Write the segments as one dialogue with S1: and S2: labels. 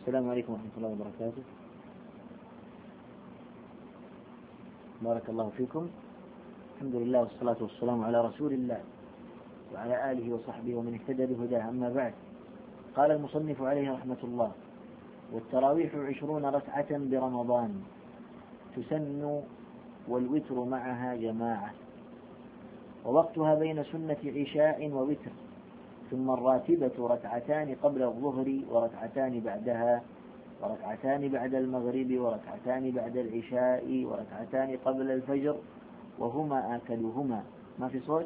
S1: السلام عليكم ورحمة الله وبركاته. بارك الله فيكم. الحمد لله والصلاة والسلام على رسول الله وعلى آله وصحبه ومن اهتدى بهداه. أما بعد، قال المصنف عليه رحمة الله: والتراويح 20 ركعة برمضان تسن والوتر معها جماعة، ووقتها بين سنة عشاء ووتر، ثم الراتبة ركعتان قبل الظهر وركعتان بعدها، وركعتان بعد المغرب، وركعتان بعد العشاء، وركعتان قبل الفجر، وهما آكلهما. ما في صوت؟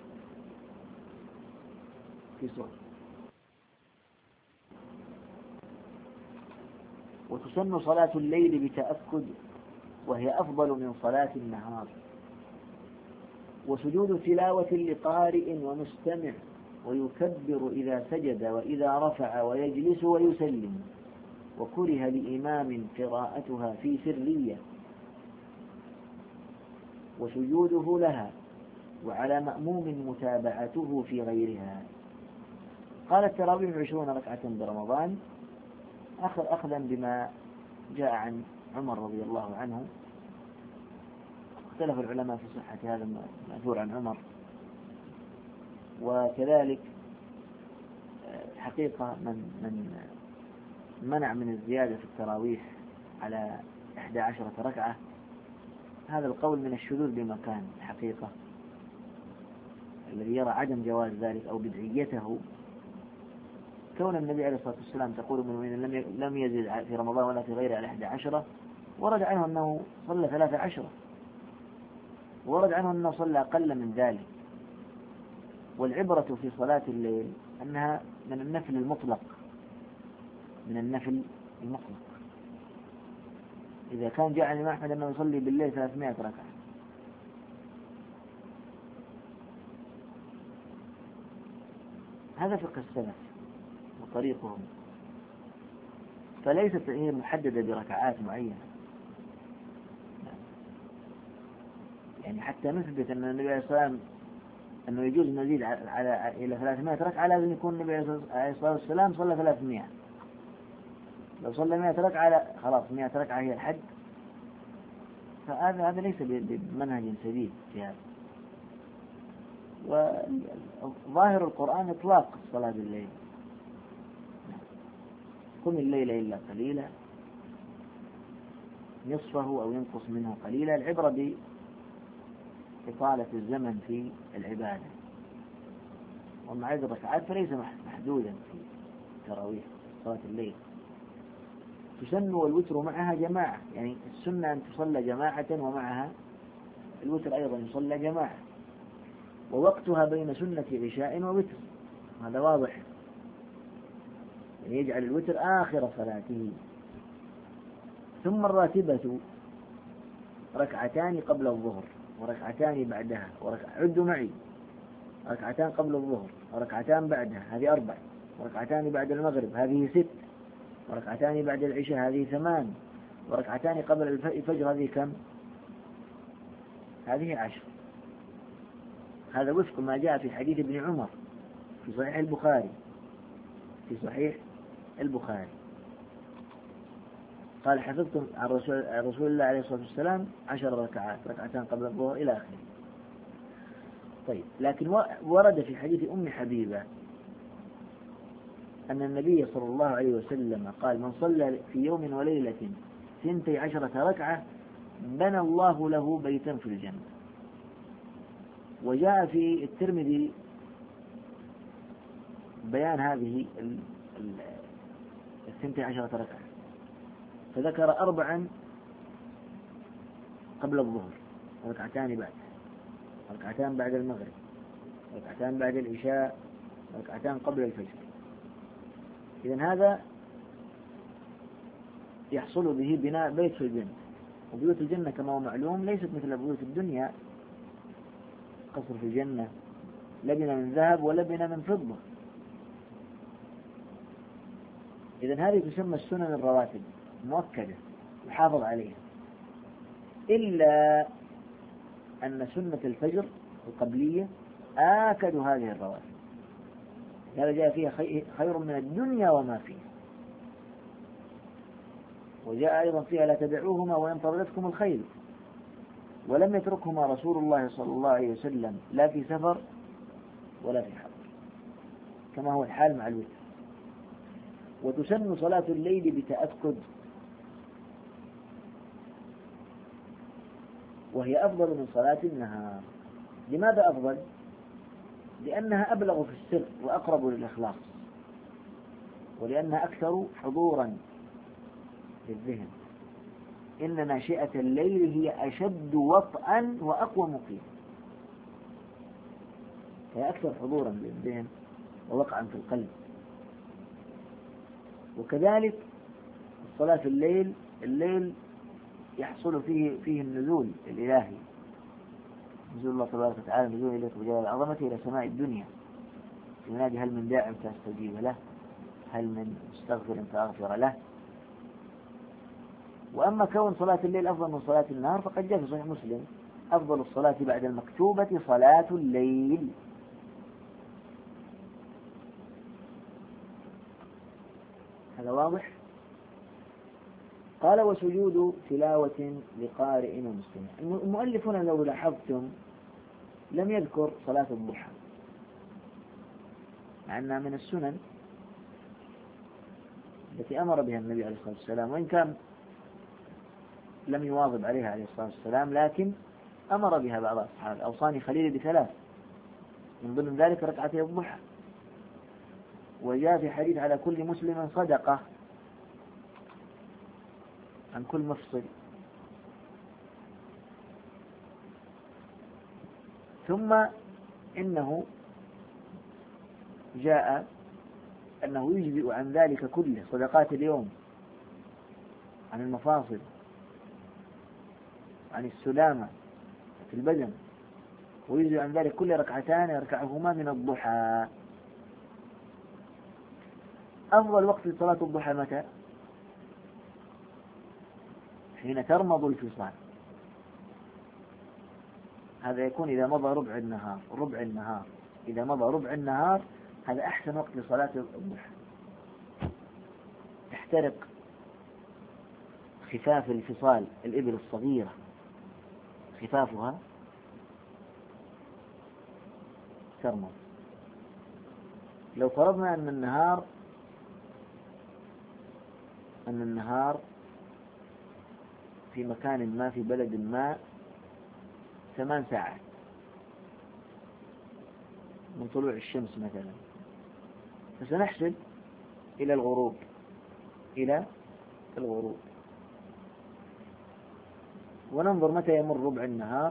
S1: في صوت. وتسن صلاة الليل بتأكد، وهي أفضل من صلاة النهار، وسجود تلاوة لقارئ ومستمع، ويكبر إذا سجد وإذا رفع، ويجلس ويسلم، وكره لإمام قراءتها في سرية، وسجوده لها، وعلى مأموم متابعته في غيرها. قال التراويح 20 ركعة برمضان أخذا بما جاء عن عمر رضي الله عنه. اختلف العلماء في صحة هذا المأثور عن عمر، وكذلك حقيقة من منع من الزيادة في التراويح على 11 ركعة، هذا القول من الشذوذ بمكان الحقيقة. الذي يرى عدم جواز ذلك أو بدعيته، كون النبي عليه الصلاة والسلام تقول من لم يزد في رمضان ولا في غيره على 11، ورد عنه أنه صلى 13، ورد عنه أنه صلى أقل من ذلك. والعبرة في صلاة الليل أنها من النفل المطلق، من النفل المطلق. إذا كان جاء عن الإمام أحمد أنه يصلي بالليل 300 ركعة، هذا فقه السلف وطريقهم، فليست هي محددة بركعات معينة. يعني حتى نثبت أن النبي عليه الصلاة والسلام أنه يجوز نزيد إلى 300 ركعة، لازم يكون النبي عليه الصلاة والسلام صلى 300. لو صلى 100 ركعة خلاص 100 ركعة هي الحد، فهذا ليس بمنهج سديد في هذا. وظاهر القرآن إطلاق الصلاة بالليل: قم الليل إلا قليلا، نصفه أو ينقص منه قليلا. العبرة بإطالة الزمن في العبادة. ومع عدد الركعات فليس محدودا في تراويح صلاة الليل. تسن والوتر معها جماعة، يعني السنة أن تصلى جماعة، ومعها الوتر أيضا يصلى جماعة. ووقتها بين سنة عشاء ووتر، هذا واضح، يعني يجعل الوتر آخر صلاته. ثم الراتبة ركعتان قبل الظهر، وركعتان بعدها، عدوا معي: ركعتان قبل الظهر، وركعتان بعدها، هذه 4، وركعتان بعد المغرب، هذه 6، وركعتان بعد العشاء، هذه 8، وركعتان قبل الفجر، هذه كم؟ هذه 10. هذا وفق ما جاء في حديث ابن عمر في صحيح البخاري، قال: حفظتم عن رسول الله عليه الصلاة والسلام 10 ركعات، ركعتان قبل الظهر إلى آخره. طيب، لكن ورد في حديث أم حبيبة أن النبي صلى الله عليه وسلم قال: من صلى في يوم وليلة 12 ركعة بنى الله له بيتا في الجنة. وجاء في الترمذي بيان هذه 12 ركعة، فذكر 4 قبل الظهر، وركعتان بعد، وركعتان بعد المغرب، وركعتان بعد العشاء، وركعتان قبل الفجر. إذن هذا يحصل به بناء بيت في الجنة. وبيوت الجنة كما هو معلوم ليست مثل بيوت الدنيا. قصر في الجنة لبنة من ذهب ولبنة من فضة. إذن هذه تسمى السنن الرواتب، مؤكدة يحافظ عليها، إلا أن سنة الفجر القبلية آكد هذه الرواتب، هذا جاء فيها خير من الدنيا وما فيها. وجاء أيضا فيها لا تدعوهما وإن طردتكم الخيل، ولم يتركهما رسول الله صلى الله عليه وسلم لا في سفر ولا في حضر، كما هو الحال مع الوتر. وتسن صلاة الليل بتأكد، وهي أفضل من صلاة النهار. لماذا أفضل؟ لأنها أبلغ في السر وأقرب للإخلاص، ولأنها أكثر حضورا للذهن. إن ناشئة الليل هي أشد وطئا وأقوى مقيم، هي أكثر حضورا للذهن ووقعا في القلب. وكذلك الصلاة في الليل يحصل فيه النزول الإلهي، نزول الله تبارك وتعالى، نزول إليك بجلال عظمته إلى سماء الدنيا، ينادي هل من داع فاستجيب له، هل من مستغفر فأغفر له. وأما كون صلاة الليل أفضل من صلاة النهار فقد جاء في صحيح مسلم: أفضل الصلاة بعد المكتوبة صلاة الليل. هذا واضح؟ قال: وسجود تلاوة لقارئ ومستمع. المؤلف هنا لو لاحظتم لم يذكر صلاة الضحى، مع أنها من السنن التي أمر بها النبي عليه الصلاة والسلام، وإن كان لم يواظب عليها عليه الصلاة والسلام، لكن أمر بها بعض أصحابه: أوصاني خليلي بثلاث، من ضمن ذلك ركعتي الضحى. وجاء في حديث: على كل مسلم صدقة عن كل مفصل. ثم إنه جاء أنه يجزئ عن ذلك كله صدقات اليوم، عن المفاصل، عن السلامة في البدن، ويجزئ عن ذلك كل ركعتان يركعهما من الضحى. أفضل وقت لصلاة الضحى متى؟ حين ترمض الفصال، هذا يكون إذا مضى ربع النهار. إذا مضى ربع النهار هذا أحسن وقت لصلاة الضحى. تحترق خفاف الفصال، الإبل الصغيرة خفافها ترمض. لو فرضنا أن النهار في مكان ما، في بلد ما، 8 ساعات من طلوع الشمس مثلا، فسنحسب إلى الغروب وننظر متى يمر ربع النهار.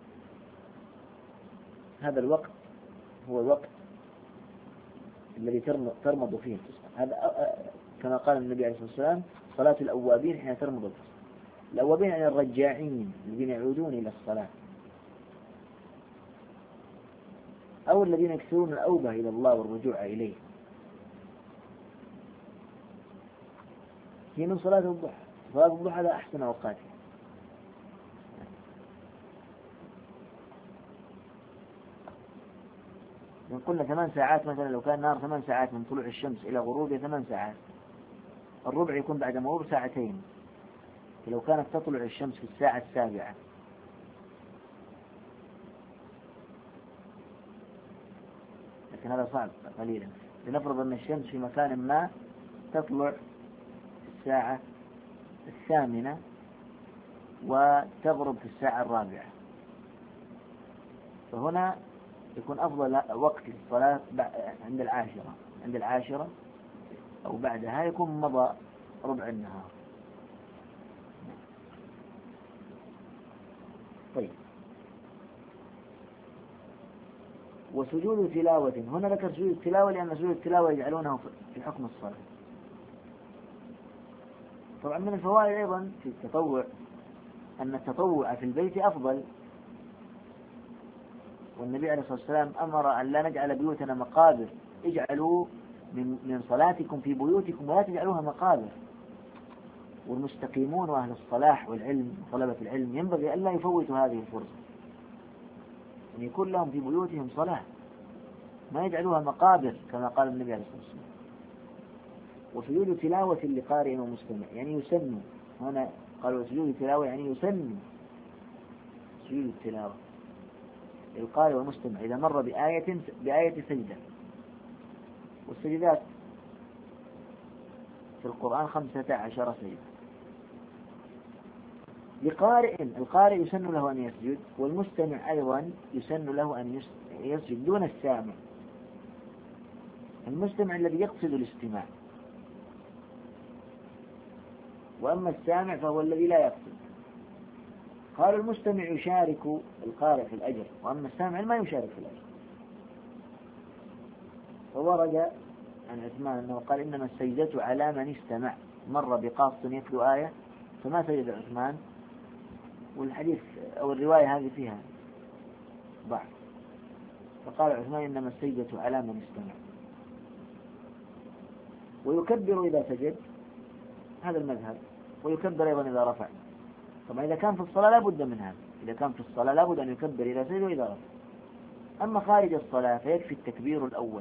S1: هذا الوقت هو الوقت الذي ترمض فيه الفصال. هذا كما قال النبي عليه الصلاة والسلام: صلاة الأوابين حين ترمض الفصال. الأوابين يعني الرجاعين الذين يعودون إلى الصلاة، أو الذين يكثرون الأوبة إلى الله والرجوع إليه. هي من صلاة الضحى. صلاة الضحى هذا أحسن أوقاتها. من قلنا 8 ساعات مثلا، لو كان نهار 8 ساعات من طلوع الشمس إلى غروبها 8 ساعات، الربع يكون بعد مرور 2 ساعتين. لو كانت تطلع الشمس في الساعة 7، لكن هذا صعب قليلا. لنفرض أن الشمس في مكان ما تطلع في الساعة 8 وتغرب في الساعة 4، فهنا يكون أفضل وقت للصلاة عند العاشرة أو بعدها، يكون مضى ربع النهار. طيب، وسجود تلاوة. هنا ذكر سجود التلاوة لأن سجود التلاوة يجعلونه في حكم الصلاة. طبعا من الفوائد أيضا في التطوع أن التطوع في البيت أفضل، والنبي عليه الصلاة والسلام أمر أن لا نجعل بيوتنا مقابر، اجعلوا من صلاتكم في بيوتكم ولا تجعلوها مقابر. والمستقيمون وأهل الصلاح والعلم وطلبة العلم ينبغي أن لا يفوتوا هذه الفرصة، أن يكون لهم في بيوتهم صلاة، ما يجعلوها مقابر كما قال النبي عليه الصلاة والسلام. وسجود تلاوة لقارئ ومستمع، يعني يسن هنا قالوا سجود التلاوة يعني يسن سجود التلاوة القارئ والمستمع إذا مر بآية سجدة. والسجدات في القرآن 15 سجدة. القارئ يسن له أن يسجد، والمستمع أيضا يسن له أن يسجد دون السامع. المستمع الذي يقصد الاستماع، وأما السامع فهو الذي لا يقصد. قالوا المستمع يشارك القارئ في الأجر، وأما السامع ما يشارك في الأجر. فورد عن عثمان أنه قال إنما السجدة على من استمع، مر بقاص يتلو آية فما سجد عثمان. والحديث أو الرواية هذه فيها ضعف، فقال عثمان إنما السجدة على من استمع. ويكبر إذا سجد، هذا المذهب، ويكبر أيضا إذا رفع. طبعا إذا كان في الصلاة لا بد من هذا، إذا كان في الصلاة لا بد أن يكبر إذا سجد وإذا رفع. أما خارج الصلاة فيكفي التكبير الأول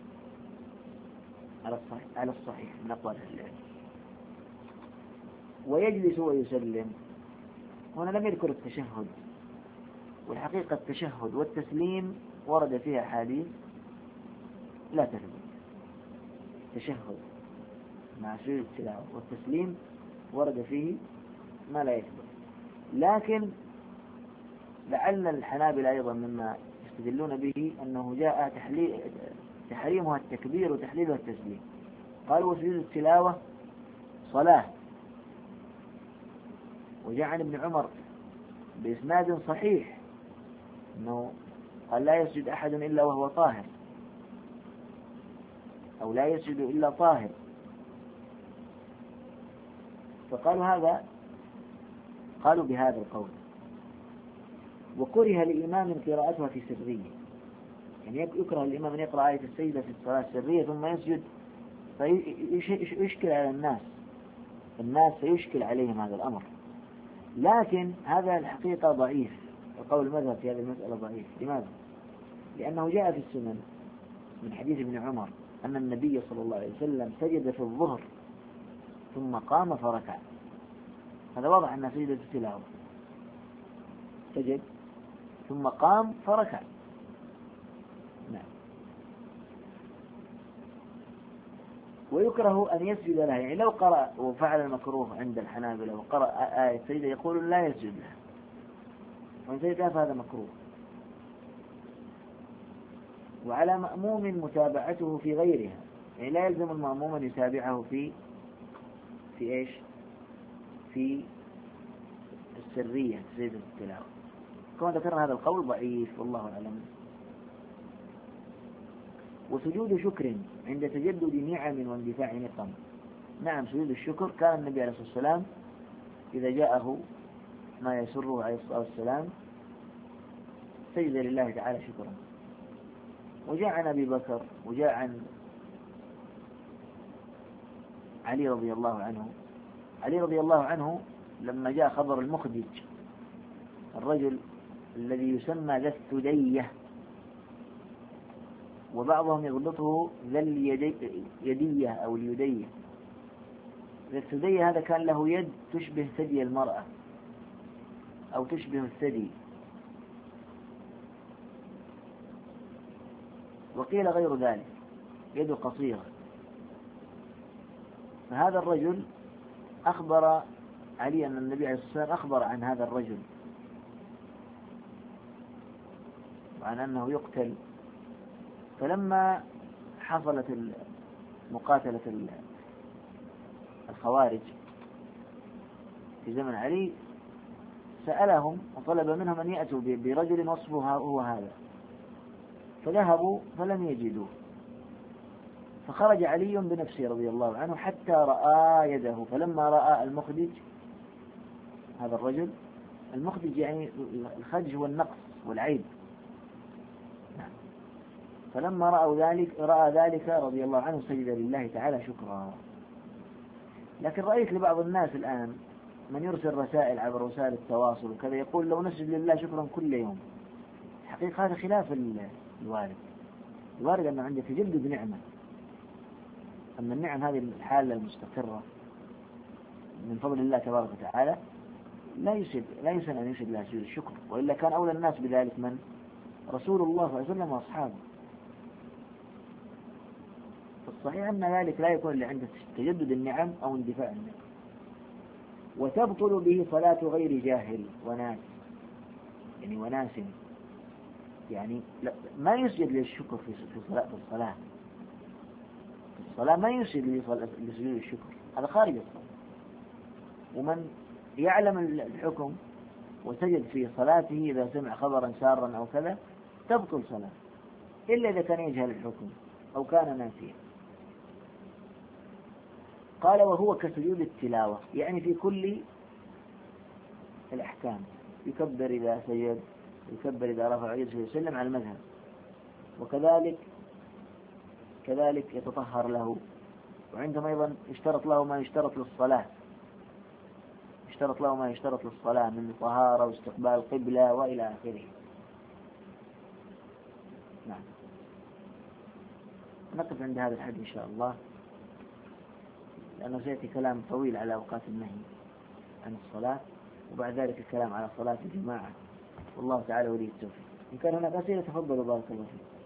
S1: على الصحيح من أقوال العلم. ويجلس ويسلم. هنا لم يذكر التشهد، والحقيقة التشهد والتسليم ورد فيها حديث لا تثبت. التشهد مع سجود التلاوة والتسليم ورد فيه ما لا يثبت. لكن لعل الحنابلة أيضا مما يستدلون به أنه جاء تحريمها التكبير وتحليلها التسليم. قالوا وسجود التلاوة صلاة، وجاء عن ابن عمر بإسناد صحيح أنه قال لا يسجد أحد إلا وهو طاهر، أو لا يسجد إلا طاهر. قالوا بهذا القول. وكره لإمام قراءتها في سرية، يعني يكره الإمام أن يقرأ آية السجدة في الصلاة السرية ثم يسجد، فيشكل على الناس سيشكل عليهم هذا الأمر. لكن هذا الحقيقة ضعيف، وقول المذهب في هذه المسألة ضعيف. لماذا؟ لأنه جاء في السنن من حديث ابن عمر أن النبي صلى الله عليه وسلم سجد في الظهر ثم قام فركع. هذا واضح أن سجدة التلاوة، سجد ثم قام فركع. نعم. ويكره أن يسجد لها، يعني لو قرأ وفعل المكروه عند الحنابلة وقرأ آية سجدة يقول لا يسجد لها، وإن سجد لها فهذا مكروه. وعلى مأموم متابعته في غيرها، يعني لا يلزم المأموم أن يتابعه في إيش؟ في السرية سجدة التلاوة. كما ذكرنا هذا القول ضعيف والله أعلم. وسجود شكر عند تجدد نعم واندفاع نقم. نعم، سجود الشكر كان النبي عليه الصلاة والسلام إذا جاءه ما يسره عليه الصلاة والسلام سجد لله تعالى شكرا. وجاء عن أبي بكر، وجاء عن علي رضي الله عنه. علي رضي الله عنه لما جاء خبر المخدج، الرجل الذي يسمى ذا الثدية، وبعضهم يغلطه ذا اليدية أو اليدية. ذا الثدية هذا كان له يد تشبه ثدي المرأة أو تشبه الثدي، وقيل غير ذلك، يد قصيرة. فهذا الرجل أخبر علي أن النبي عليه الصلاة والسلام أخبر عن هذا الرجل وعن أنه يقتل. فلما حصلت مقاتلة الخوارج في زمن علي سألهم وطلب منهم أن يأتوا برجل وصفه هو هذا، فذهبوا فلم يجدوه. فخرج علي بنفسه رضي الله عنه حتى رأى يده، فلما رأى المخدج، هذا الرجل المخدج يعني الخدج هو النقص والعيب، فلما رأى ذلك رضي الله عنه سجد لله تعالى شكرا. لكن رأيت لبعض الناس الآن من يرسل رسائل عبر وسائل التواصل وكذا يقول لو نسجد لله شكرا كل يوم. حقيقة هذا خلاف الوارد أنه عند تجدد نعمة. أما النعم هذه الحالة المستقرة من فضل الله تبارك وتعالى لا يسن أن يسجد لها سجود الشكر، وإلا كان أولى الناس بذلك من؟ رسول الله صلى الله عليه وسلم وأصحابه. فالصحيح أن ذلك لا يكون إلا عند تجدد النعم أو اندفاع النعم. وتبطل به صلاة غير جاهل وناس، يعني وناس، يعني ما يسجد للشكر في الصلاة. في الصلاة ما يسجد لسجود الشكر، هذا خارج الصلاة. ومن يعلم الحكم وسجد في صلاته إذا سمع خبرا سارا أو كذا تبطل صلاة، إلا إذا كان يجهل الحكم أو كان ناسيا. قال وهو كسجود التلاوة، يعني في كل الأحكام، يكبر إذا سجد، يكبر إذا رفع يده ويسلم على المذهب. كذلك يتطهر له، وعندهم أيضا يشترط له ما يشترط للصلاة، من طهارة واستقبال القبلة وإلى آخره. نعم، نقف عند هذا الحد إن شاء الله، لأنه سيأتي كلام طويل على أوقات النهي عن الصلاة، وبعد ذلك الكلام على صلاة الجماعة، والله تعالى ولي التوفيق. إن كان هناك أسئلة تفضلوا، بارك الله فيكم.